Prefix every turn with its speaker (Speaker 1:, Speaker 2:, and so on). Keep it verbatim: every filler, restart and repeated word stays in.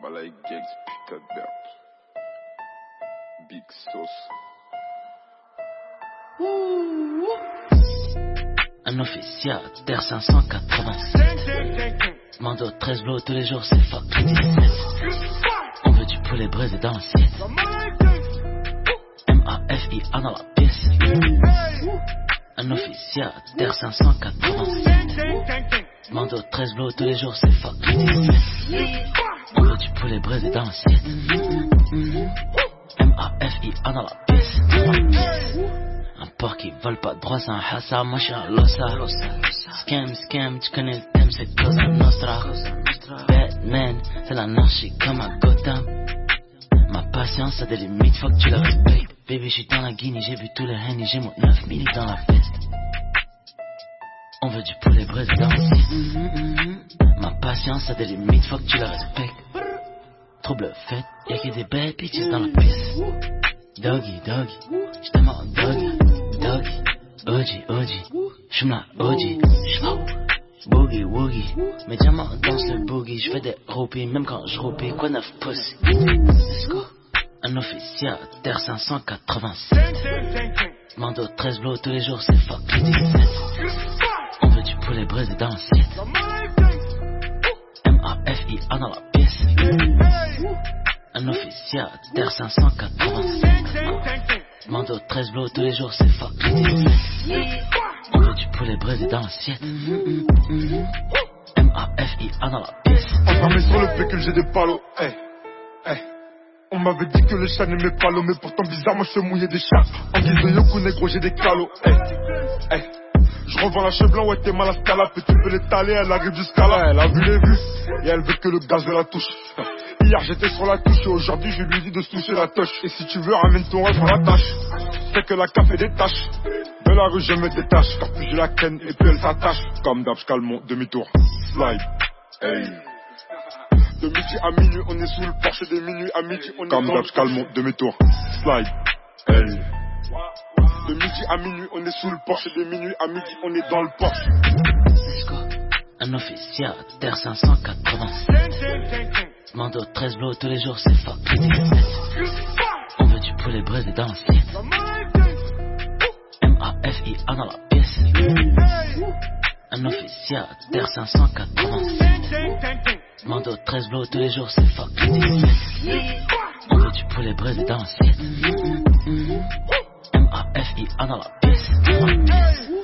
Speaker 1: Balai Gags, Picard Bert. Big Sauce.
Speaker 2: Un officier, terre cinq cent quatre-vingt-sept. Mando treize blots tous les jours, c'est fuck dix-sept. On veut du poulet braisé dans l'assiette. M A F I A dans la pièce. Un officier, terre cinq cent quatre-vingt-sept. Mando treize blots tous les jours, c'est fuck dix-sept. On veut du poulet braisé dans l'assiette. M A F I A dans la pièce. Un porc qui vole pas droit, c'est un hassa, moi j'suis un lossa. Scam, scam, tu connais le thème, c'est Cosa Nostra. Batman, c'est l'anarchie comme à Gotham. Ma patience a des limites, faut que tu la respectes. Baby, j'suis dans la Guinée, j'ai vu tous les henny, j'ai mon neuf milli dans la veste. On veut du poulet braisé dans l'assiette. Ma patience a des limites, faut que tu la respectes. Trouble fait, y'a que des bad bitches dans la pièce. Doggy, doggy, j'demande doggy, doggy, O G, O G, j'fume la O G, boogie, woogie, mes diamants dansent le boogie, j'fais des roupies, même quand j'roupie, quoi neuf pussy. Let's go. Un officier, terre cinq cent quatre-vingt-sept. Mando treize blots tous les jours, c'est fuck dix-sept. On veut du poulet braisé dans l'assiette. M A F I A dans la pièce. Un officier, terre cinq cent quatre-vingt-sept. Mando treize blots tous les jours, c'est fuck dix-sept. On veut du poulet braisé dans l'assiette. M A F I A dans la pièce.
Speaker 3: Enfermé sur le pécule, j'ai des palos. Hey, hey. On m'avait dit que le chat n'aimait pas l'eau, mais pourtant bizarrement je fais mouiller des chats. En guise de yoku négro, j'ai des calots. Hey, hey. Je revends la cheveux blanc, ouais t'es mal à scalap. Et tu peux l'étaler, elle arrive jusqu'à là. Elle a vu les vues, et elle veut que le gaz de la touche. Hier j'étais sur la touche et aujourd'hui je lui dis de se toucher la touche. Et si tu veux ramène ton rêve à la tâche. C'est que la café des tâches. De la rue je me détache, car plus je la ken et plus elle s'attache. Comme d'hab j'cale mon demi-tour. Slide, hey. De midi à minuit on est sous le porche, des minuit à midi on est comme d'hab j'cale mon demi-tour. Slide, hey. De midi à minuit on est sous le porche, des minuit à midi on est dans le porche.
Speaker 2: Un officier, terre cinq cent quatre-vingt-sept. Mando treize blots tous les jours, c'est fuck dix-sept. On veut du poulet braisé dans l'assiette. M A F I A dans la pièce. Un officier, terre cinq cent quatre-vingt-sept. Mando treize blots tous les jours, c'est fuck dix-sept. On veut du poulet braisé dans l'assiette. M A F I A dans la pièce.